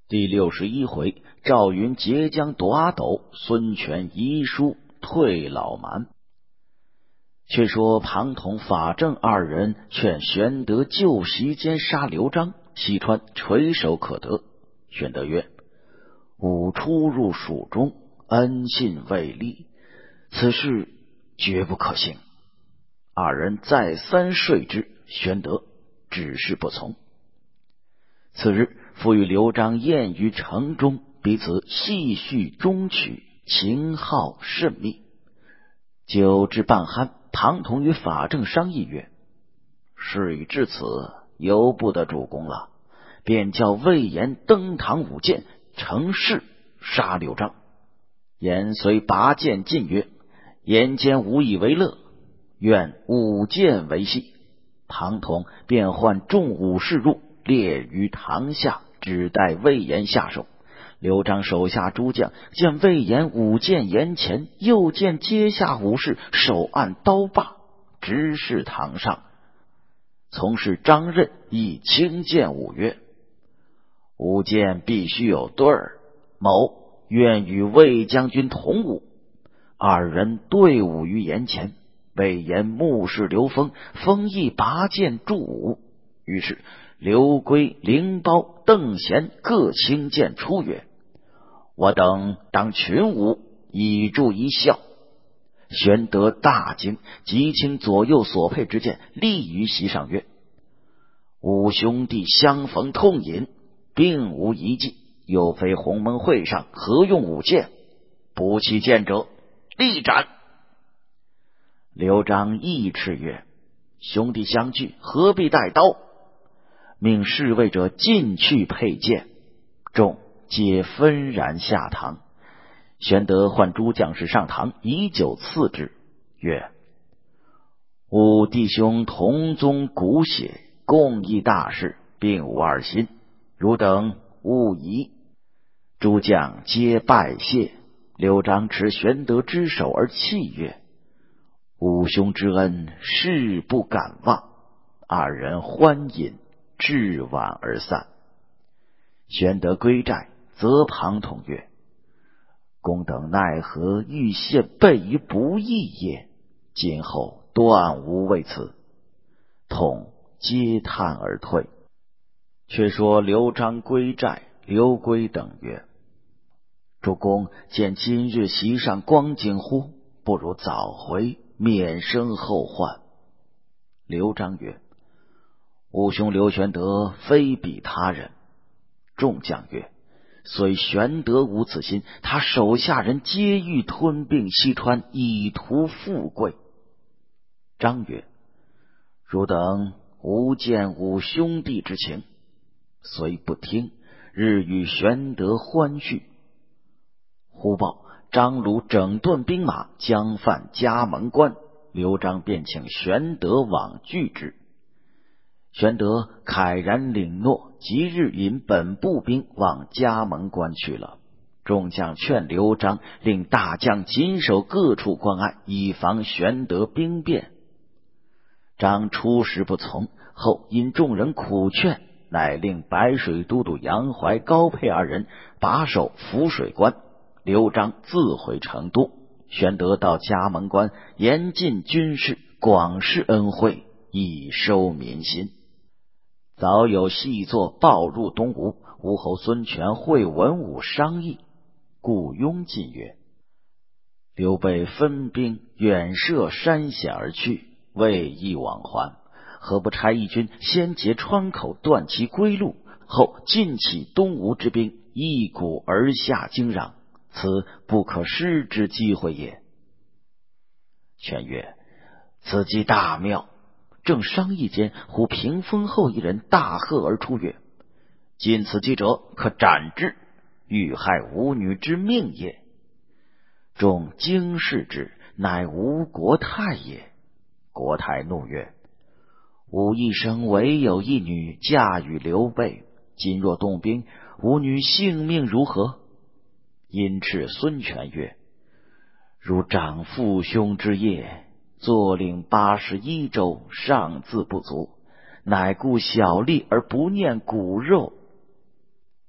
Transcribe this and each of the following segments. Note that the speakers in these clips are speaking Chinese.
第61回，赵云截江夺阿斗，孙权遗书退老蛮。却说庞统、法正二人劝玄德就席间杀刘璋，西川垂手可得。玄德曰：吾初入蜀中，恩信未立，此事绝不可行。二人再三说之，玄德只是不从。次日，复与刘璋宴于城中，彼此细叙衷曲，情好甚密。酒至半酣，庞统与法正商议曰：事已至此，由不得主公了，便叫魏延登堂舞剑，乘势杀刘璋。延遂拔剑进曰：言间无以为乐，愿舞剑为戏。庞统便唤众武士入，列于堂下，只待魏延下手。刘璋手下诸将见魏延舞剑沿前，又见阶下武士手按刀把，直视堂上。从事张任亦轻剑舞曰：舞剑必须有对儿，某愿与魏将军同舞。二人对舞于檐前，魏延目视刘封，封亦拔剑助舞。于是刘圭、凌苞、邓贤各轻剑出曰：我等当群舞，以助一笑。玄德大惊，急倾左右所佩之剑，立于席上曰：吾兄弟相逢痛饮，并无一计，又非鸿门会上，何用舞剑？不弃剑者，立斩。刘璋亦斥曰：兄弟相聚，何必带刀？命侍卫者进去佩剑。众皆纷然下堂。玄德唤诸将士上堂，以酒赐之，曰：吾弟兄同宗骨血，共议大事，并无二心，汝等勿疑。诸将皆拜谢。刘璋持玄德之手而泣曰：吾兄之恩，誓不敢忘。二人欢饮，至晚而散。玄德归寨，责庞统曰：公等奈何欲陷备于不义也？今后断无为此。统皆叹而退。却说刘璋归寨，刘圭等曰：主公见今日席上光景乎？不如早回，免生后患。刘璋曰：吾兄刘玄德非比他人。众将曰：虽玄德无此心，他手下人皆欲吞并西川，以图富贵。张曰：汝等无见吾兄弟之情，虽不听，日与玄德欢叙。忽报张鲁整顿兵马，将犯嘉门关，刘璋便请玄德往拒之。玄德慨然领诺，即日引本部兵往嘉门关去了。众将劝刘璋令大将紧守各处关隘，以防玄德兵变。张初时不从，后因众人苦劝，乃令白水都督杨怀、高沛二人把守浮水关。刘璋自回成都。玄德到嘉门关，严禁军事，广施恩惠，以收民心。早有细作报入东吴，吴侯孙权会文武商议。顾雍进曰：刘备分兵远涉山险而去，未易往还，何不差一军先劫川口，断其归路，后尽起东吴之兵，一鼓而下惊壤，此不可失之机会也。权曰：此计大妙。正商议间，忽屏风后一人大喝而出曰：今此计者，可斩之，欲害吾女之命也。众惊视之，乃吴国太也。国太怒曰：吾一生唯有一女，嫁与刘备，今若动兵，吾女性命如何？因斥孙权曰：如长父兄之业，坐领81州，尚自不足，乃顾小利而不念骨肉。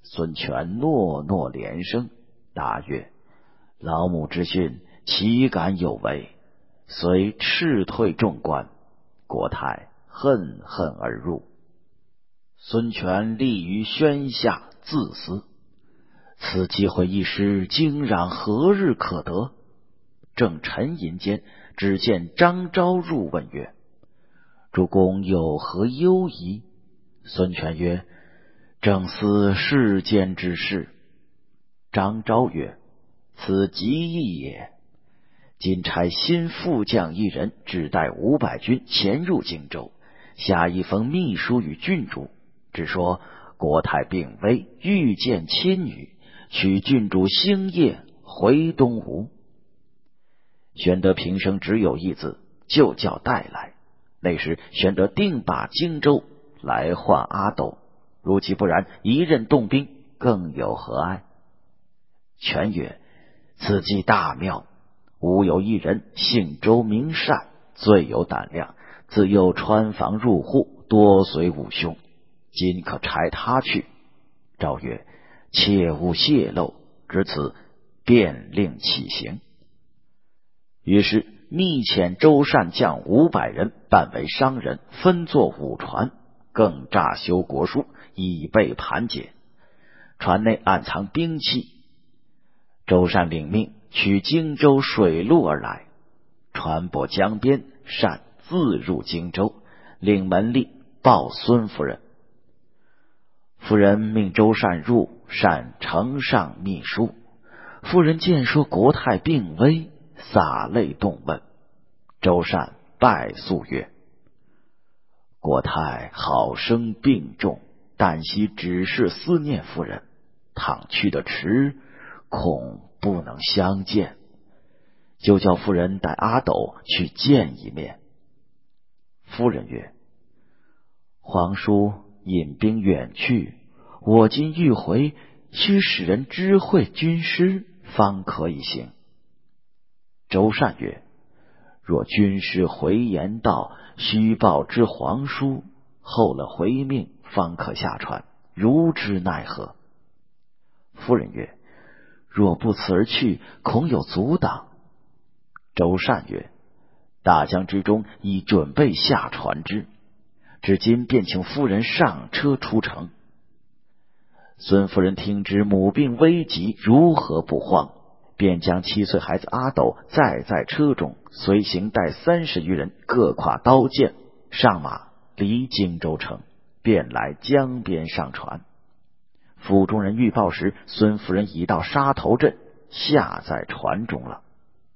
孙权诺诺连声，答曰：老母之训，岂敢有违？遂斥退众官。国太恨恨而入。孙权立于轩下，自思：此机会一失，惊攘何日可得？正沉吟间，只见张昭入问曰：主公有何忧疑？孙权曰：正思世间之事。张昭曰：此极易也。今差新副将一人，只带500军潜入荆州，下一封密书与郡主，只说国太病危，欲见亲女，许郡主星夜回东吴。玄德平生只有一子，就叫带来。那时玄德定把荆州，来换阿斗，如其不然，一任动兵，更有何碍？权曰：此计大妙。吾有一人，姓周，名善，最有胆量，自幼穿房入户，多随吾兄，今可差他去。昭曰：切勿泄露，至此便令起行。于是密遣周善将500人，扮为商人，分作5船，更诈修国书，以备盘结。船内暗藏兵器。周善领命，取荆州水路而来。船泊江边，善自入荆州，令门吏报孙夫人。夫人命周善入，善呈上密书。夫人见说国太病危，洒泪动问。周善拜诉曰：国太好生病重，但惜只是思念夫人，倘去得迟，恐不能相见，就叫夫人带阿斗去见一面。夫人曰：皇叔引兵远去，我今欲回，须使人知会军师，方可以行。周善曰：若军师回言道，须报知皇叔，候了回命，方可下船，如之奈何？夫人曰：若不辞而去，恐有阻挡。周善曰：大江之中已准备下船只，至今便请夫人上车出城。孙夫人听知母病危急，如何不慌？便将7岁孩子阿斗载在车中，随行带30余人，各挎刀剑，上马离荆州城，便来江边上船。府中人预报时，孙夫人已到沙头镇，下在船中了。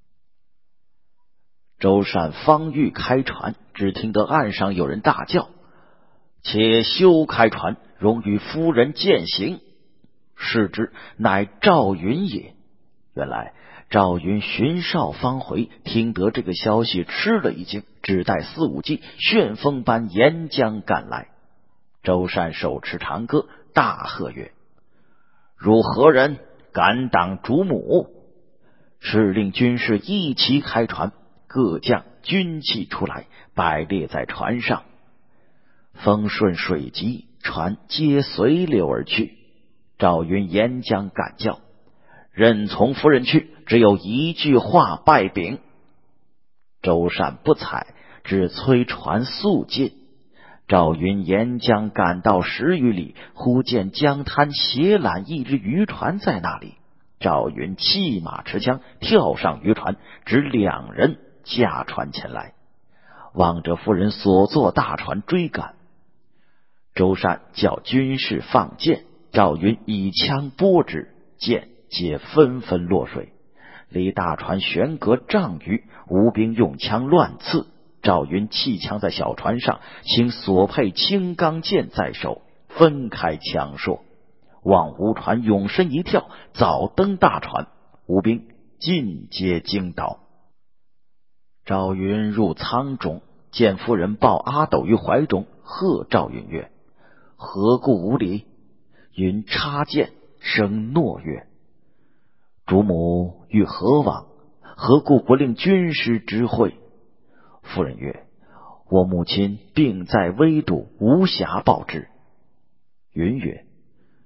周善方欲开船，只听得岸上有人大叫：且休开船，容与夫人饯行。视之，乃赵云也。原来赵云巡哨方回，听得这个消息，吃了一惊，只带4、5骑，旋风般沿江赶来。周善手持长戈，大喝曰：汝何人，敢挡主母？是令军士一齐开船，各将军器出来，摆列在船上。风顺水急，船皆随流而去。赵云沿江赶叫：任从夫人去，只有一句话败禀。周善不睬，只催船速进。赵云沿江赶到10余里，忽见江滩斜揽一只渔船在那里。赵云弃马持枪，跳上渔船，只2人驾船前来，望着夫人所坐大船追赶。周善叫军士放箭，赵云以枪拨之，箭皆纷纷落水。离大船悬隔丈余，吴兵用枪乱刺。赵云弃枪在小船上，请所配青钢剑在手，分开枪槊，望吴船勇身一跳，早登大船，吴兵尽皆惊倒。赵云入舱中，见夫人抱阿斗于怀中，喝赵云曰：何故无礼？云插剑，声诺曰：主母欲何往？何故不令军师知会？夫人曰：我母亲病在危笃，无暇报之。云曰：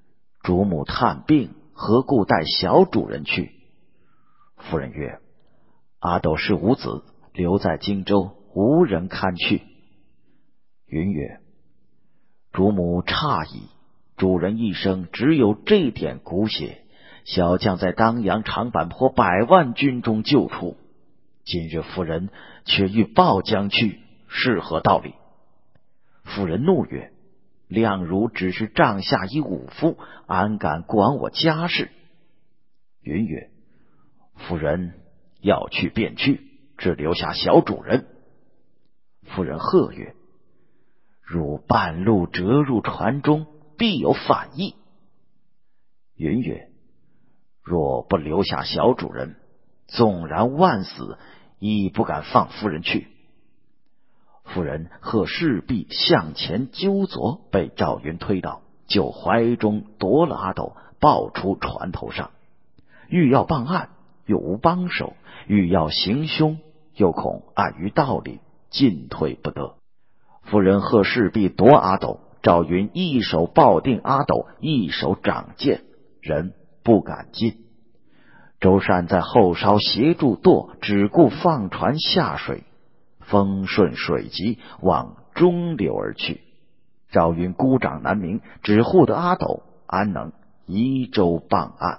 主母探病，何故带小主人去？夫人曰：阿斗是无子，留在荆州，无人看去。云曰：主母诧异，主人一生只有这点骨血，小将在当阳长坂坡100万军中救出，今日夫人却欲抱将去，是何道理？夫人怒曰：亮如只是帐下一武夫，安敢管我家事？云曰：夫人要去便去，只留下小主人。夫人喝曰：汝半路折入船中，必有反意。云曰：若不留下小主人，纵然万死，亦不敢放夫人去。夫人喝势必向前纠左，被赵云推倒，就怀中夺了阿斗，抱出船头上，欲要傍岸，又无帮手；欲要行凶，又恐碍于道理，进退不得。夫人喝势必夺阿斗，赵云一手抱定阿斗，一手掌剑，人不敢进。周善在后梢协助舵，只顾放船下水，风顺水急，往中流而去。赵云孤掌难鸣，只护得阿斗，安能移舟傍岸？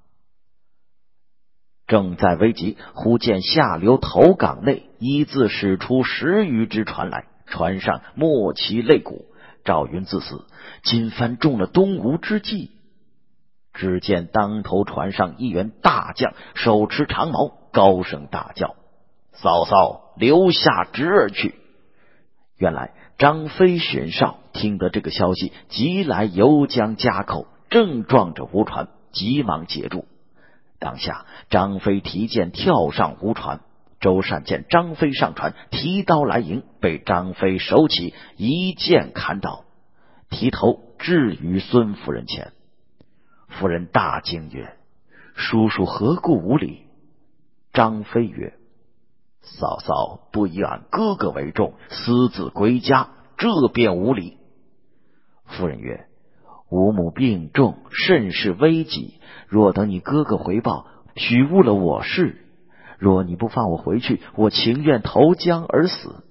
正在危急，忽见下流头港内一字驶出10余只船来，船上默齐擂鼓。赵云自死，今番中了东吴之计。只见当头船上一员大将，手持长矛，高声大叫：嫂嫂，留下侄儿去！原来张飞巡哨听得这个消息，急来游江家口，正撞着吴船，急忙截住。当下张飞提剑跳上吴船，周善见张飞上船，提刀来迎，被张飞手起，一剑砍倒，提头置于孙夫人前。夫人大惊曰：叔叔何故无礼？张飞曰：嫂嫂不以俺哥哥为重，私自归家，这便无礼。夫人曰：吾母病重，甚是危急，若等你哥哥回报，许误了我事。若你不放我回去，我情愿投江而死。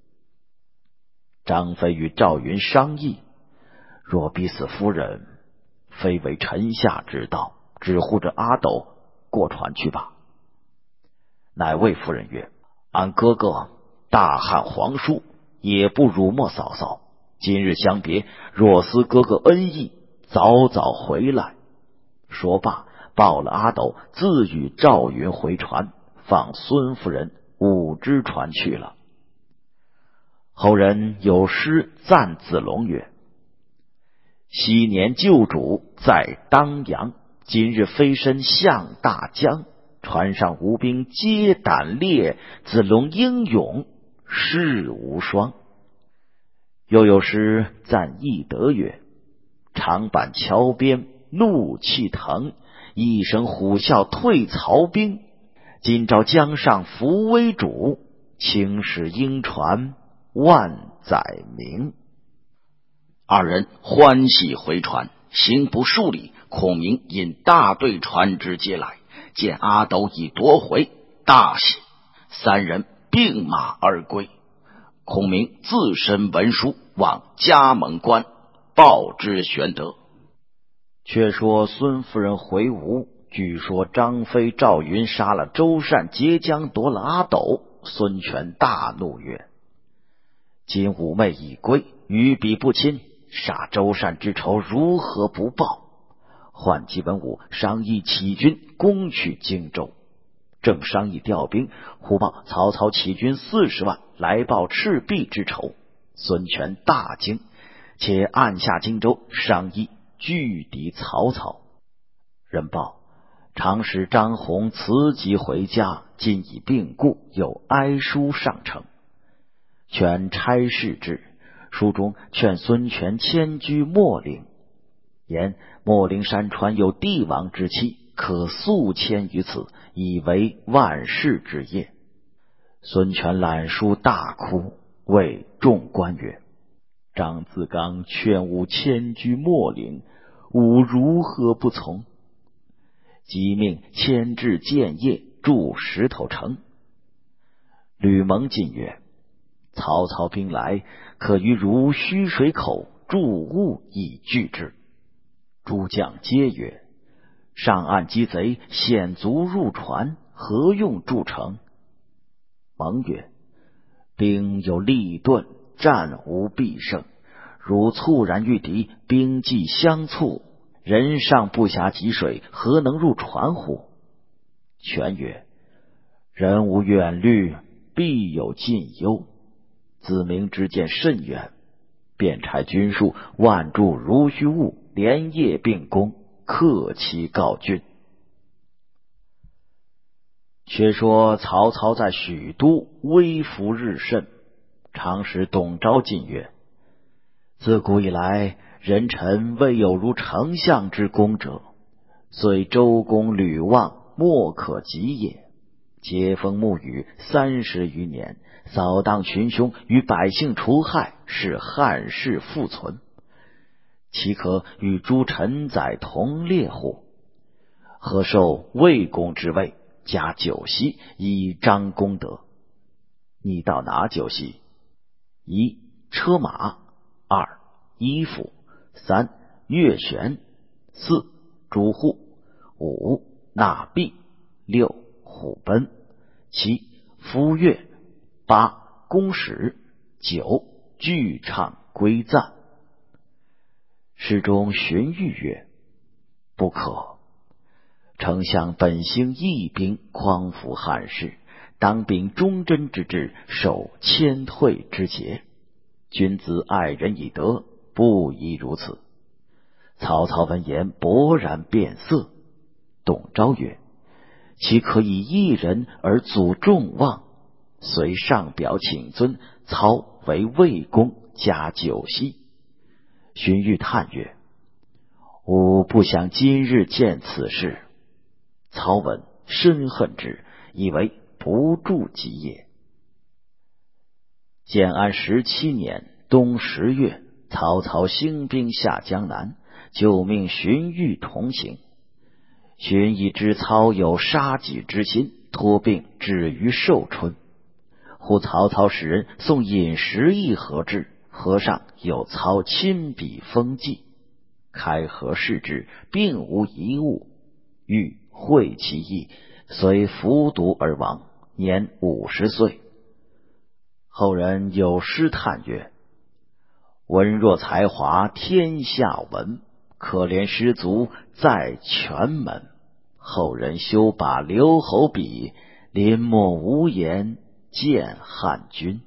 张飞与赵云商议，若逼死夫人，非为臣下之道，只护着阿斗过船去吧。乃谓夫人曰：俺哥哥大汉皇叔，也不辱没嫂嫂，今日相别，若思哥哥恩义，早早回来。说罢，抱了阿斗，自与赵云回船，放孙夫人5只船去了。后人有诗赞子龙曰：昔年旧主在当阳，今日飞身向大江，船上无兵皆胆烈，子龙英勇世无双。又有诗赞翼德曰：长坂桥边怒气腾，一声虎啸退曹兵，今朝江上扶危主，轻使鹰船万载名。 二人欢喜回船，行不数里，孔明引大队船只接来，见阿斗已夺回，大喜，三人并马而归。孔明自身文书往加盟关，报之玄德。 却说孙夫人回吴，据说张飞、赵云杀了周善，截江夺了阿斗。孙权大怒曰：今五妹已归，与彼不亲，杀周善之仇如何不报？唤纪文武商议起军攻取荆州。正商议调兵，忽报曹操起军40万来报赤壁之仇。孙权大惊，且按下荆州，商议拒敌曹操。人报长史张宏辞疾回家，今已病故，有哀书上呈。权差事至，书中劝孙权迁居秣陵，言秣陵山川有帝王之气，可速迁于此，以为万世之业。孙权览书大哭，谓众官曰：张自刚劝吾迁居秣陵， 吾如何不从？即命牵制建业，筑石头城。吕蒙进曰：曹操兵来，可于如须水口筑物以拒之。诸将皆曰：上岸击贼，险卒入船，何用筑城？蒙曰：兵有利钝，战无必胜。如猝然遇敌，兵计相猝，人上不暇汲水，何能入船乎？权曰：人无远虑，必有近忧。子明之见甚远，便差军数万助如须兀，连夜并攻，克其告军。却说曹操在许都威服日甚，常使董昭进曰：自古以来，人臣未有如丞相之功者，虽周公吕望莫可及也。接风沐雨30余年，扫荡群凶，与百姓除害，使汉室复存，岂可与诸臣宰同列乎？何受魏公之位，加9锡，以彰功德。你道哪9锡？1. 车马， 2. 衣服， 3. 乐弦， 4. 诸户， 5. 纳币， 6. 虎贲， 7. 夫乐， 8. 弓矢， 9. 具唱归赞。诗中荀彧曰：不可，丞相本兴义兵，匡扶汉室，当秉忠贞之志，守谦退之节。君子爱人以德，不宜如此。曹操闻言，勃然变色。董昭曰：岂可以一人而阻众望？遂上表请尊，操为魏公，加9锡。荀彧叹曰：吾不想今日见此事。操闻，深恨之，以为不助己也。建安17年冬10月，曹操兴兵下江南，就命荀彧同行。荀彧知操有杀己之心，托病止于寿春。忽曹操使人送饮食一盒至，盒上有操亲笔封记。开盒视之，并无一物。彧会其意，遂服毒而亡，年50岁。后人有诗叹曰：文若才华天下闻，可怜失足在泉门。后人休把留侯比，临墨无言见汉君。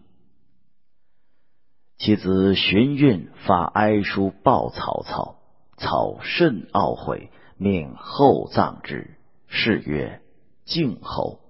其子荀彧发哀书报曹操，操甚懊悔，命厚葬之，谥曰敬侯。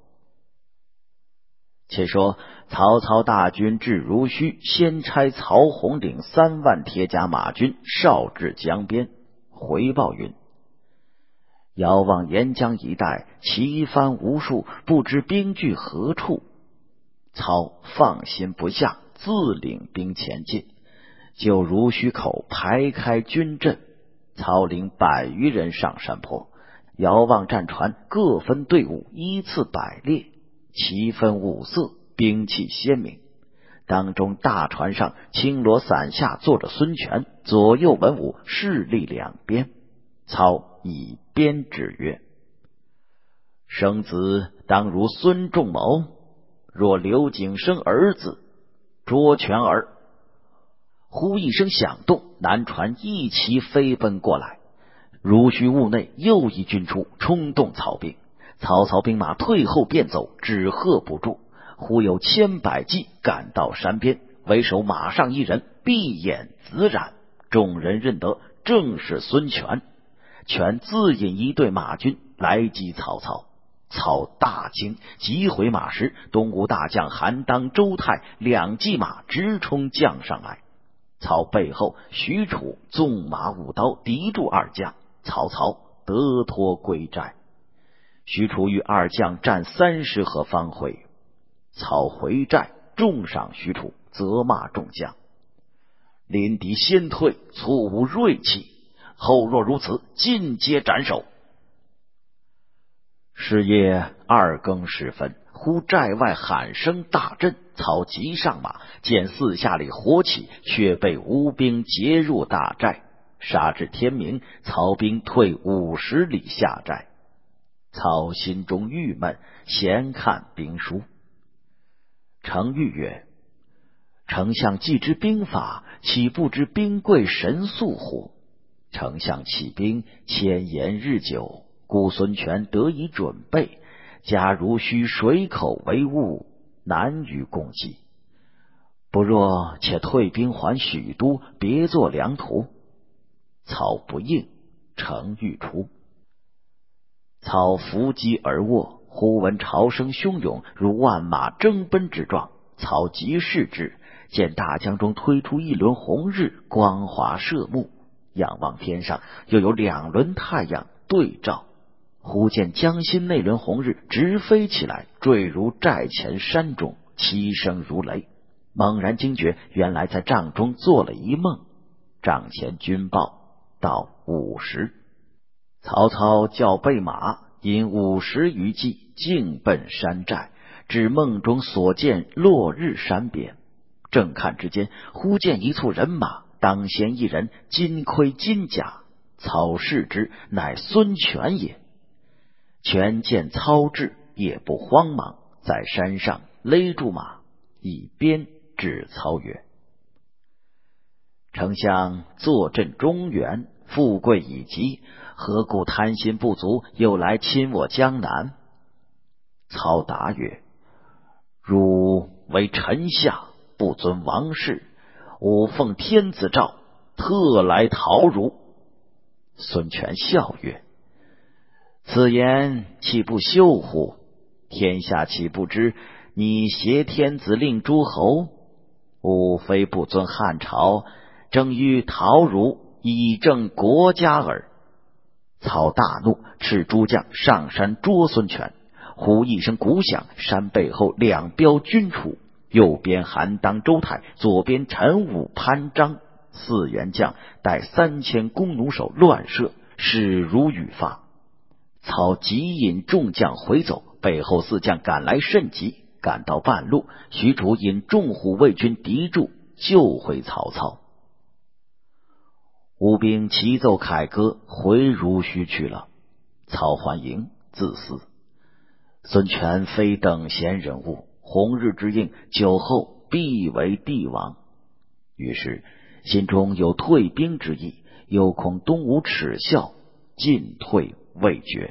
且说曹操大军至如须，先差曹洪领3万铁甲马军哨至江边，回报云：遥望沿江一带，旗帆无数，不知兵据何处。操放心不下，自领兵前进，就如须口排开军阵。操领100余人上山坡，遥望战船各分队伍，依次摆列，旗分5色，兵器鲜明。当中大船上青罗伞下坐着孙权，左右文武势立两边。操以鞭指曰：生子当如孙仲谋，若刘景生儿子，捉权儿。忽一声响动，南船一齐飞奔过来。如须坞内又一军出，冲动曹兵。曹操兵马退后便走，只喝不住。忽有千百骑赶到山边，为首马上一人，闭眼紫染。众人认得正是孙权。权自引一队马军来击曹操。操大惊，急回马时，东吴大将韩当、周泰2骑马直冲将上来。操背后许褚纵马舞刀敌住2将，曹操得脱归寨。许褚与2将战30合方回，操回寨，重赏许褚，责骂众将：临敌先退，错误锐气， 后若如此，尽皆斩首。 是夜2更时分，忽寨外喊声大震，曹急上马，见四下里火起，却被吴兵截入大寨。杀至天明，曹兵退50里下寨。曹心中郁闷，闲看兵书。程昱曰：丞相既知兵法，岂不知兵贵神速乎？丞相起兵，千言日久，故孙权得以准备。假如需水口为务，难于攻击。不若且退兵还许都，别作良图。曹不应，程昱出。曹伏击而卧，忽闻潮声汹涌，如万马争奔之状。曹急视之，见大江中推出一轮红日，光华射目。仰望天上，又有2轮太阳对照。忽见江心那轮红日直飞起来，坠入寨前山中，其声如雷。猛然惊觉，原来在帐中做了一梦。帐前军报到50，曹操叫备马，引50余骑径奔山寨，至梦中所见落日山边。正看之间，忽见一簇人马，当先一人，金盔金甲。曹视之，乃孙权也。权见操至，也不慌忙，在山上勒住马，以鞭指操曰：丞相坐镇中原，富贵已极，何故贪心不足，又来侵我江南？操答曰：汝为臣下，不遵王事，吾奉天子诏，特来讨汝。孙权笑曰：此言岂不羞乎？天下岂不知你挟天子令诸侯？吾非不遵汉朝，正欲讨汝，以正国家耳。操大怒，斥诸将上山捉孙权。忽一声鼓响，山背后2彪军出，右边韩当、周泰，左边陈武、潘璋，4员将带3000弓弩手乱射，势如雨发。操急引众将回走，背后4将赶来甚急，赶到半路，许褚引众虎卫军敌住，救回曹操。吴兵齐奏凯歌，回如须去了。曹还营，自思：孙权非等闲人物，红日之应，久后必为帝王。于是心中有退兵之意，又恐东吴耻笑，进退未决。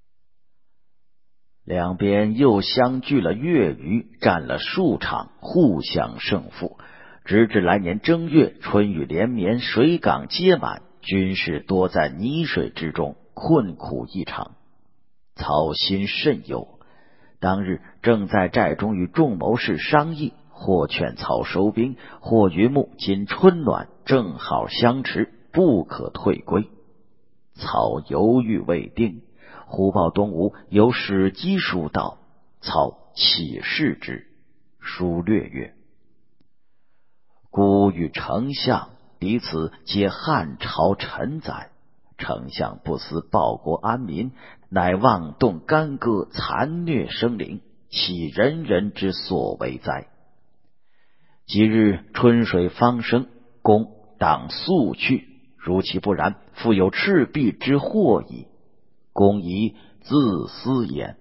两边又相距了月余，战了数场，互相胜负。直至来年正月，春雨连绵，水港皆满，军士多在泥水之中，困苦异常。操心甚忧，当日正在寨中与众谋士商议，或劝操收兵，或云木今春暖，正好相持，不可退归。操犹豫未定，忽报东吴有使机书到，操启视之，书略曰：孤与丞相彼此皆汉朝臣宰，丞相不思报国安民，乃妄动干戈，残虐生灵，岂人人之所为哉？即日春水方生，公当速去，如其不然，复有赤壁之祸矣。公宜自思焉。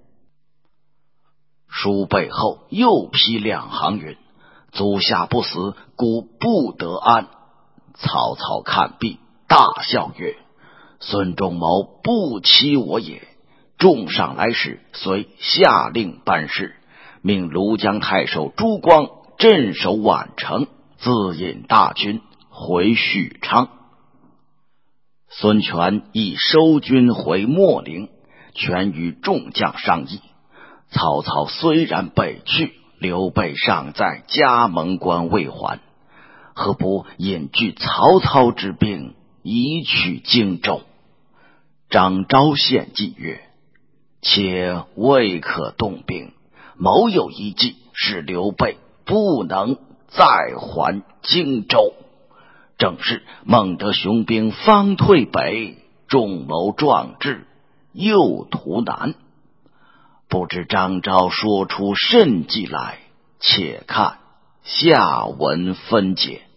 书背后又批2行云：足下不死，故不得安。曹操看毕，大笑曰：孙仲谋不欺我也。众上来时，遂下令办事，命庐江太守朱光镇守宛城，自引大军回许昌。孙权亦收军回秣陵，权与众将商议。曹操虽然北去，刘备尚在加盟关未还，何不引据曹操之兵，以取荆州？张昭献计曰：且未可动兵，谋有一计，使刘备不能再还荆州。 正是孟德雄兵方退北，众谋壮志又图南。不知张昭说出甚计来，且看下文分解。